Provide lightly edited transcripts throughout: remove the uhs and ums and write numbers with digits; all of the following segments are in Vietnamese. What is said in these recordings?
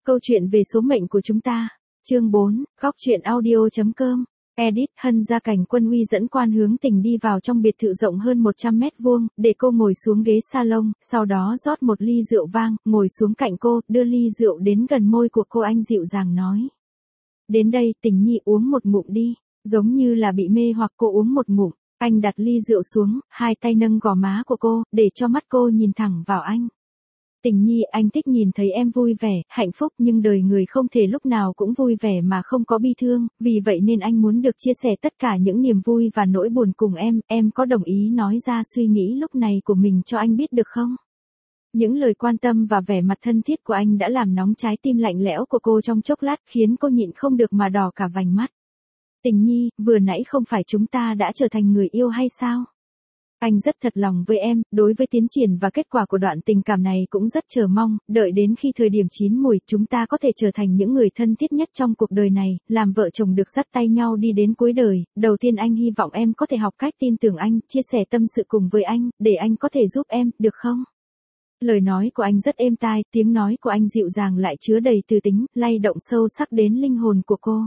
Câu chuyện về số mệnh của chúng ta. Chương 4, góc truyện audio.com. Edit. Hân Gia Cảnh Quân Uy dẫn Quan Hướng Tình đi vào trong biệt thự rộng hơn 100 mét vuông, để cô ngồi xuống ghế salon, sau đó rót một ly rượu vang, ngồi xuống cạnh cô, đưa ly rượu đến gần môi của cô. Anh dịu dàng nói: "Đến đây, Tình Nhi, uống một ngụm đi." Giống như là bị mê hoặc, cô uống một ngụm. Anh đặt ly rượu xuống, hai tay nâng gò má của cô, để cho mắt cô nhìn thẳng vào anh. "Tình Nhi, anh thích nhìn thấy em vui vẻ, hạnh phúc, nhưng đời người không thể lúc nào cũng vui vẻ mà không có bi thương, vì vậy nên anh muốn được chia sẻ tất cả những niềm vui và nỗi buồn cùng em có đồng ý nói ra suy nghĩ lúc này của mình cho anh biết được không?" Những lời quan tâm và vẻ mặt thân thiết của anh đã làm nóng trái tim lạnh lẽo của cô trong chốc lát, khiến cô nhịn không được mà đỏ cả vành mắt. "Tình Nhi, vừa nãy không phải chúng ta đã trở thành người yêu hay sao? Anh rất thật lòng với em, đối với tiến triển và kết quả của đoạn tình cảm này cũng rất chờ mong, đợi đến khi thời điểm chín mùi, chúng ta có thể trở thành những người thân thiết nhất trong cuộc đời này, làm vợ chồng được dắt tay nhau đi đến cuối đời. Đầu tiên anh hy vọng em có thể học cách tin tưởng anh, chia sẻ tâm sự cùng với anh, để anh có thể giúp em, được không?" Lời nói của anh rất êm tai, tiếng nói của anh dịu dàng lại chứa đầy từ tính, lay động sâu sắc đến linh hồn của cô.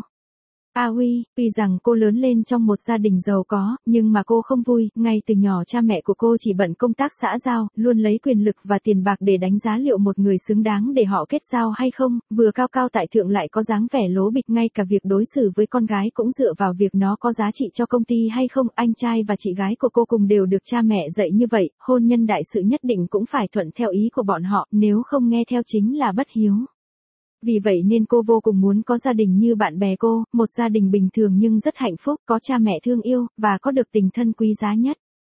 Tuy rằng cô lớn lên trong một gia đình giàu có, nhưng mà cô không vui, ngay từ nhỏ cha mẹ của cô chỉ bận công tác xã giao, luôn lấy quyền lực và tiền bạc để đánh giá liệu một người xứng đáng để họ kết giao hay không, vừa cao cao tại thượng lại có dáng vẻ lố bịch, ngay cả việc đối xử với con gái cũng dựa vào việc nó có giá trị cho công ty hay không. Anh trai và chị gái của cô cùng đều được cha mẹ dạy như vậy, hôn nhân đại sự nhất định cũng phải thuận theo ý của bọn họ, nếu không nghe theo chính là bất hiếu. Vì vậy nên cô vô cùng muốn có gia đình như bạn bè cô, một gia đình bình thường nhưng rất hạnh phúc, có cha mẹ thương yêu, và có được tình thân quý giá nhất.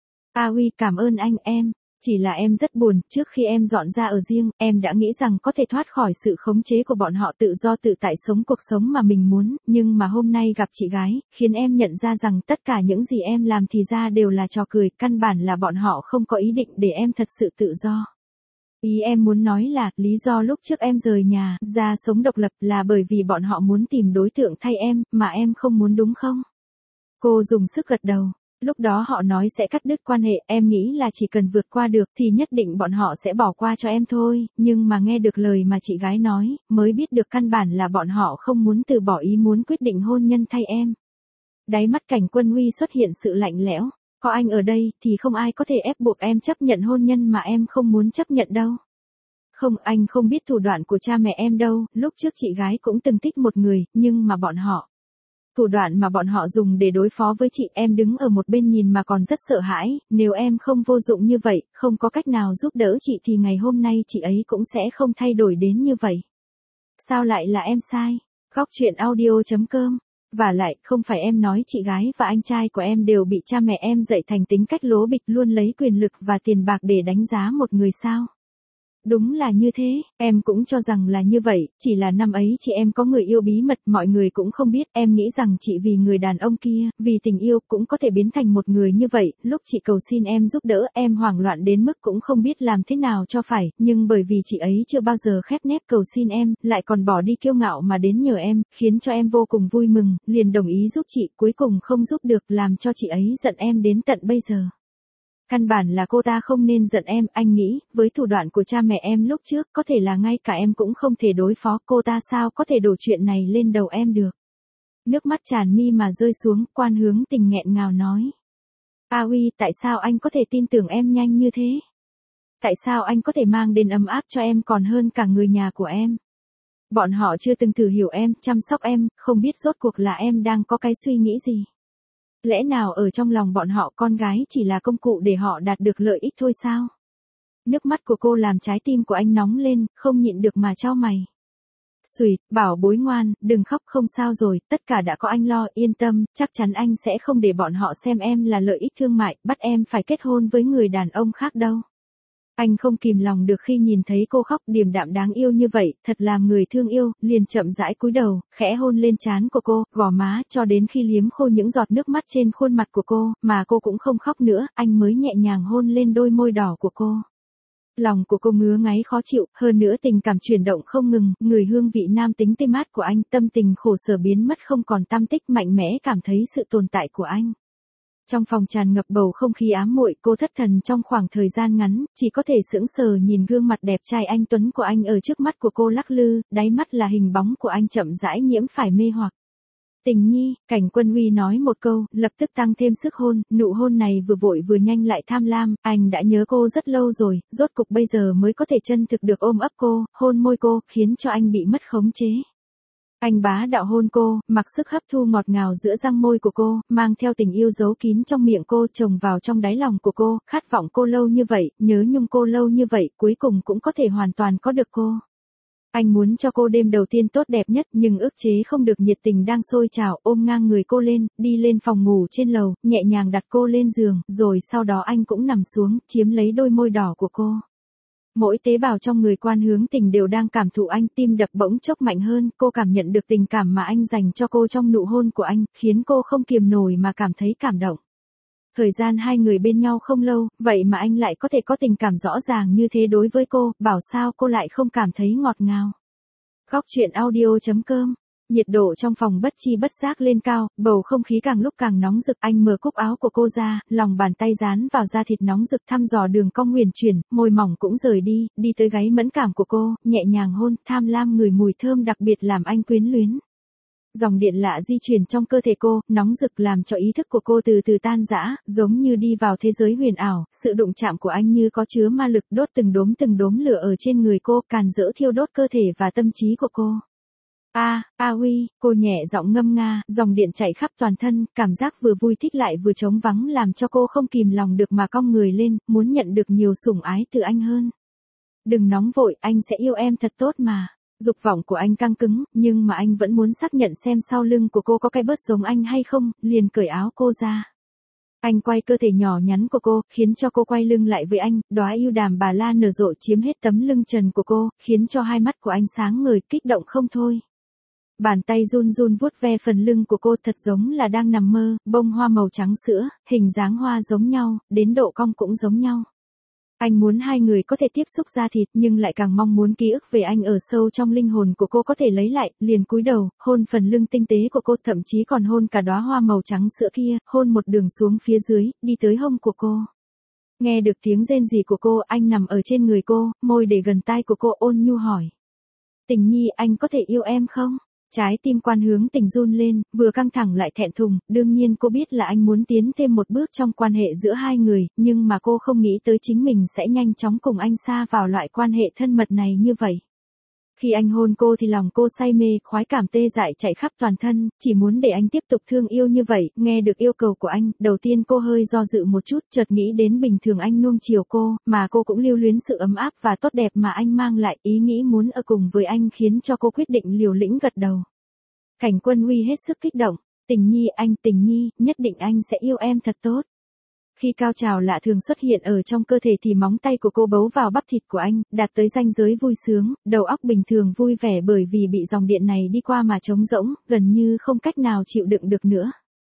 Cảm ơn anh em. Chỉ là em rất buồn, trước khi em dọn ra ở riêng, em đã nghĩ rằng có thể thoát khỏi sự khống chế của bọn họ, tự do tự tại sống cuộc sống mà mình muốn, nhưng mà hôm nay gặp chị gái, khiến em nhận ra rằng tất cả những gì em làm thì ra đều là trò cười, căn bản là bọn họ không có ý định để em thật sự tự do. Ý em muốn nói là, lý do lúc trước em rời nhà, ra sống độc lập là bởi vì bọn họ muốn tìm đối tượng thay em, mà em không muốn đúng không?" Cô dùng sức gật đầu. "Lúc đó họ nói sẽ cắt đứt quan hệ, em nghĩ là chỉ cần vượt qua được thì nhất định bọn họ sẽ bỏ qua cho em thôi, nhưng mà nghe được lời mà chị gái nói, mới biết được căn bản là bọn họ không muốn từ bỏ ý muốn quyết định hôn nhân thay em." Đáy mắt Cảnh Quân Uy xuất hiện sự lạnh lẽo. "Có anh ở đây, thì không ai có thể ép buộc em chấp nhận hôn nhân mà em không muốn chấp nhận đâu." "Không, anh không biết thủ đoạn của cha mẹ em đâu, lúc trước chị gái cũng từng thích một người, nhưng mà thủ đoạn mà bọn họ dùng để đối phó với chị, em đứng ở một bên nhìn mà còn rất sợ hãi, nếu em không vô dụng như vậy, không có cách nào giúp đỡ chị thì ngày hôm nay chị ấy cũng sẽ không thay đổi đến như vậy." "Sao lại là em sai?" Góc truyện audio.com. "Và lại, không phải em nói chị gái và anh trai của em đều bị cha mẹ em dạy thành tính cách lố bịch, luôn lấy quyền lực và tiền bạc để đánh giá một người sao?" "Đúng là như thế, em cũng cho rằng là như vậy, chỉ là năm ấy chị em có người yêu bí mật, mọi người cũng không biết, em nghĩ rằng chị vì người đàn ông kia, vì tình yêu cũng có thể biến thành một người như vậy, lúc chị cầu xin em giúp đỡ, em hoảng loạn đến mức cũng không biết làm thế nào cho phải, nhưng bởi vì chị ấy chưa bao giờ khép nép cầu xin em, lại còn bỏ đi kiêu ngạo mà đến nhờ em, khiến cho em vô cùng vui mừng, liền đồng ý giúp chị, cuối cùng không giúp được, làm cho chị ấy giận em đến tận bây giờ. Căn bản là cô ta không nên giận em, anh nghĩ, với thủ đoạn của cha mẹ em lúc trước, có thể là ngay cả em cũng không thể đối phó, cô ta sao có thể đổ chuyện này lên đầu em được." Nước mắt tràn mi mà rơi xuống, Quan Hướng Tình nghẹn ngào nói: Tại sao anh có thể tin tưởng em nhanh như thế? Tại sao anh có thể mang đến ấm áp cho em còn hơn cả người nhà của em? Bọn họ chưa từng thử hiểu em, chăm sóc em, không biết rốt cuộc là em đang có cái suy nghĩ gì. Lẽ nào ở trong lòng bọn họ con gái chỉ là công cụ để họ đạt được lợi ích thôi sao? Nước mắt của cô làm trái tim của anh nóng lên, không nhịn được mà chau mày. "Xùi, bảo bối ngoan, đừng khóc, không sao rồi, tất cả đã có anh lo, yên tâm, chắc chắn anh sẽ không để bọn họ xem em là lợi ích thương mại, bắt em phải kết hôn với người đàn ông khác đâu." Anh không kìm lòng được khi nhìn thấy cô khóc điềm đạm đáng yêu như vậy, thật làm người thương yêu, liền chậm rãi cúi đầu, khẽ hôn lên trán của cô, gò má, cho đến khi liếm khô những giọt nước mắt trên khuôn mặt của cô, mà cô cũng không khóc nữa, anh mới nhẹ nhàng hôn lên đôi môi đỏ của cô. Lòng của cô ngứa ngáy khó chịu, hơn nữa tình cảm chuyển động không ngừng, người hương vị nam tính tê mát của anh, tâm tình khổ sở biến mất không còn tăm tích, mạnh mẽ cảm thấy sự tồn tại của anh. Trong phòng tràn ngập bầu không khí ám muội, cô thất thần trong khoảng thời gian ngắn, chỉ có thể sững sờ nhìn gương mặt đẹp trai anh tuấn của anh ở trước mắt của cô lắc lư, đáy mắt là hình bóng của anh chậm rãi nhiễm phải mê hoặc. Tình nhi, Cảnh Quân Uy nói một câu, lập tức tăng thêm sức hôn, nụ hôn này vừa vội vừa nhanh lại tham lam, anh đã nhớ cô rất lâu rồi, rốt cục bây giờ mới có thể chân thực được ôm ấp cô, hôn môi cô, khiến cho anh bị mất khống chế. Anh bá đạo hôn cô, mặc sức hấp thu ngọt ngào giữa răng môi của cô, mang theo tình yêu giấu kín trong miệng cô trồng vào trong đáy lòng của cô, khát vọng cô lâu như vậy, nhớ nhung cô lâu như vậy, cuối cùng cũng có thể hoàn toàn có được cô. Anh muốn cho cô đêm đầu tiên tốt đẹp nhất nhưng ức chế không được nhiệt tình đang sôi trào, ôm ngang người cô lên, đi lên phòng ngủ trên lầu, nhẹ nhàng đặt cô lên giường, rồi sau đó anh cũng nằm xuống, chiếm lấy đôi môi đỏ của cô. Mỗi tế bào trong người Quan Hướng Tình đều đang cảm thụ anh, tim đập bỗng chốc mạnh hơn, cô cảm nhận được tình cảm mà anh dành cho cô trong nụ hôn của anh, khiến cô không kiềm nổi mà cảm thấy cảm động. Thời gian hai người bên nhau không lâu, vậy mà anh lại có thể có tình cảm rõ ràng như thế đối với cô, bảo sao cô lại không cảm thấy ngọt ngào. Góc truyện audio.com. Nhiệt độ trong phòng bất chi bất giác lên cao, bầu không khí càng lúc càng nóng rực, anh mở cúc áo của cô ra, lòng bàn tay dán vào da thịt nóng rực thăm dò đường cong huyền chuyển, môi mỏng cũng rời đi tới gáy mẫn cảm của cô, nhẹ nhàng hôn, tham lam ngửi mùi thơm đặc biệt làm anh quyến luyến. Dòng điện lạ di chuyển trong cơ thể cô, nóng rực làm cho ý thức của cô từ từ tan rã, giống như đi vào thế giới huyền ảo, sự đụng chạm của anh như có chứa ma lực đốt từng đốm lửa ở trên người cô, càn rỡ thiêu đốt cơ thể và tâm trí của cô. Huy, cô nhẹ giọng ngâm nga, dòng điện chạy khắp toàn thân, cảm giác vừa vui thích lại vừa trống vắng làm cho cô không kìm lòng được mà cong người lên, muốn nhận được nhiều sủng ái từ anh hơn. Đừng nóng vội, anh sẽ yêu em thật tốt mà. Dục vọng của anh căng cứng, nhưng mà anh vẫn muốn xác nhận xem sau lưng của cô có cái bớt giống anh hay không, liền cởi áo cô ra. Anh quay cơ thể nhỏ nhắn của cô, khiến cho cô quay lưng lại với anh, đóa yêu đàm bà la nở rộ chiếm hết tấm lưng trần của cô, khiến cho hai mắt của anh sáng ngời, kích động không thôi. Bàn tay run run vuốt ve phần lưng của cô thật giống là đang nằm mơ, bông hoa màu trắng sữa, hình dáng hoa giống nhau, đến độ cong cũng giống nhau. Anh muốn hai người có thể tiếp xúc da thịt nhưng lại càng mong muốn ký ức về anh ở sâu trong linh hồn của cô có thể lấy lại, liền cúi đầu, hôn phần lưng tinh tế của cô, thậm chí còn hôn cả đóa hoa màu trắng sữa kia, hôn một đường xuống phía dưới, đi tới hông của cô. Nghe được tiếng rên rỉ của cô, anh nằm ở trên người cô, môi để gần tai của cô ôn nhu hỏi. Tình nhi, anh có thể yêu em không? Trái tim Quan Hướng Tình run lên, vừa căng thẳng lại thẹn thùng, đương nhiên cô biết là anh muốn tiến thêm một bước trong quan hệ giữa hai người, nhưng mà cô không nghĩ tới chính mình sẽ nhanh chóng cùng anh sa vào loại quan hệ thân mật này như vậy. Khi anh hôn cô thì lòng cô say mê, khoái cảm tê dại chạy khắp toàn thân, chỉ muốn để anh tiếp tục thương yêu như vậy, nghe được yêu cầu của anh, đầu tiên cô hơi do dự một chút, chợt nghĩ đến bình thường anh nuông chiều cô, mà cô cũng lưu luyến sự ấm áp và tốt đẹp mà anh mang lại, ý nghĩ muốn ở cùng với anh khiến cho cô quyết định liều lĩnh gật đầu. Cảnh Quân Uy hết sức kích động, tình nhi, nhất định anh sẽ yêu em thật tốt. Khi cao trào lạ thường xuất hiện ở trong cơ thể thì móng tay của cô bấu vào bắp thịt của anh, đạt tới ranh giới vui sướng, đầu óc bình thường vui vẻ bởi vì bị dòng điện này đi qua mà trống rỗng, gần như không cách nào chịu đựng được nữa.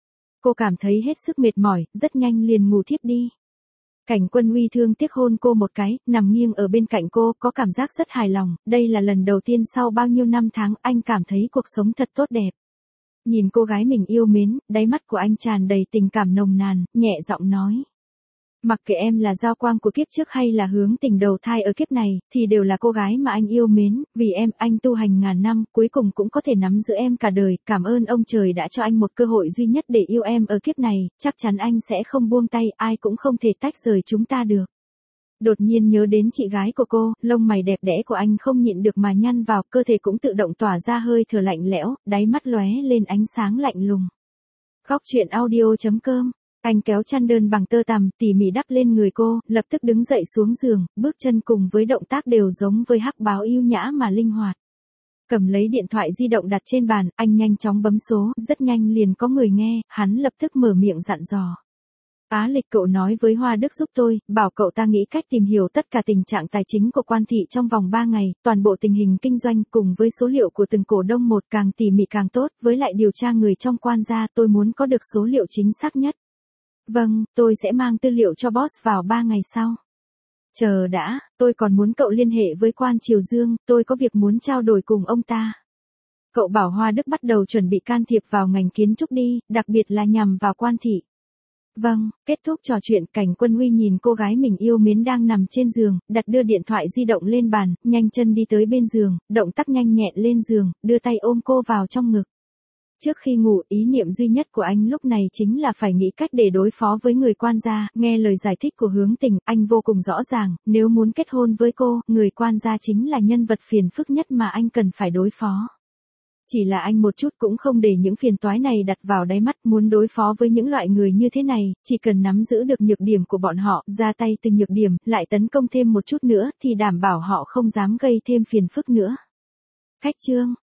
Cô cảm thấy hết sức mệt mỏi, rất nhanh liền ngủ thiếp đi. Cảnh Quân Uy thương tiếc hôn cô một cái, nằm nghiêng ở bên cạnh cô, có cảm giác rất hài lòng, đây là lần đầu tiên sau bao nhiêu năm tháng anh cảm thấy cuộc sống thật tốt đẹp. Nhìn cô gái mình yêu mến, đáy mắt của anh tràn đầy tình cảm nồng nàn, nhẹ giọng nói. Mặc kệ em là giao quang của kiếp trước hay là Hướng Tình đầu thai ở kiếp này, thì đều là cô gái mà anh yêu mến, vì em, anh tu hành ngàn năm, cuối cùng cũng có thể nắm giữ em cả đời, cảm ơn ông trời đã cho anh một cơ hội duy nhất để yêu em ở kiếp này, chắc chắn anh sẽ không buông tay, ai cũng không thể tách rời chúng ta được. Đột nhiên nhớ đến chị gái của cô, lông mày đẹp đẽ của anh không nhịn được mà nhăn vào, cơ thể cũng tự động tỏa ra hơi thở lạnh lẽo, đáy mắt lóe lên ánh sáng lạnh lùng. Góc truyện audio.com. Anh kéo chăn đơn bằng tơ tằm, tỉ mỉ đắp lên người cô, lập tức đứng dậy xuống giường, bước chân cùng với động tác đều giống với hắc báo yêu nhã mà linh hoạt. Cầm lấy điện thoại di động đặt trên bàn, anh nhanh chóng bấm số, rất nhanh liền có người nghe, hắn lập tức mở miệng dặn dò. Á Lịch, cậu nói với Hoa Đức giúp tôi, bảo cậu ta nghĩ cách tìm hiểu tất cả tình trạng tài chính của Quan thị trong vòng 3 ngày, toàn bộ tình hình kinh doanh cùng với số liệu của từng cổ đông một càng tỉ mỉ càng tốt, với lại điều tra người trong Quan gia, tôi muốn có được số liệu chính xác nhất. Vâng, tôi sẽ mang tư liệu cho boss vào 3 ngày sau. Chờ đã, tôi còn muốn cậu liên hệ với Quan Triều Dương, tôi có việc muốn trao đổi cùng ông ta. Cậu bảo Hoa Đức bắt đầu chuẩn bị can thiệp vào ngành kiến trúc đi, đặc biệt là nhằm vào Quan thị. Vâng, kết thúc trò chuyện, Cảnh Quân Uy nhìn cô gái mình yêu mến đang nằm trên giường, đặt đưa điện thoại di động lên bàn, nhanh chân đi tới bên giường, động tác nhanh nhẹn lên giường, đưa tay ôm cô vào trong ngực. Trước khi ngủ, ý niệm duy nhất của anh lúc này chính là phải nghĩ cách để đối phó với người quan gia, nghe lời giải thích của Hướng Tình, anh vô cùng rõ ràng, nếu muốn kết hôn với cô, người quan gia chính là nhân vật phiền phức nhất mà anh cần phải đối phó. Chỉ là anh một chút cũng không để những phiền toái này đặt vào đáy mắt, muốn đối phó với những loại người như thế này, chỉ cần nắm giữ được nhược điểm của bọn họ, ra tay từng nhược điểm, lại tấn công thêm một chút nữa, thì đảm bảo họ không dám gây thêm phiền phức nữa. Khách chương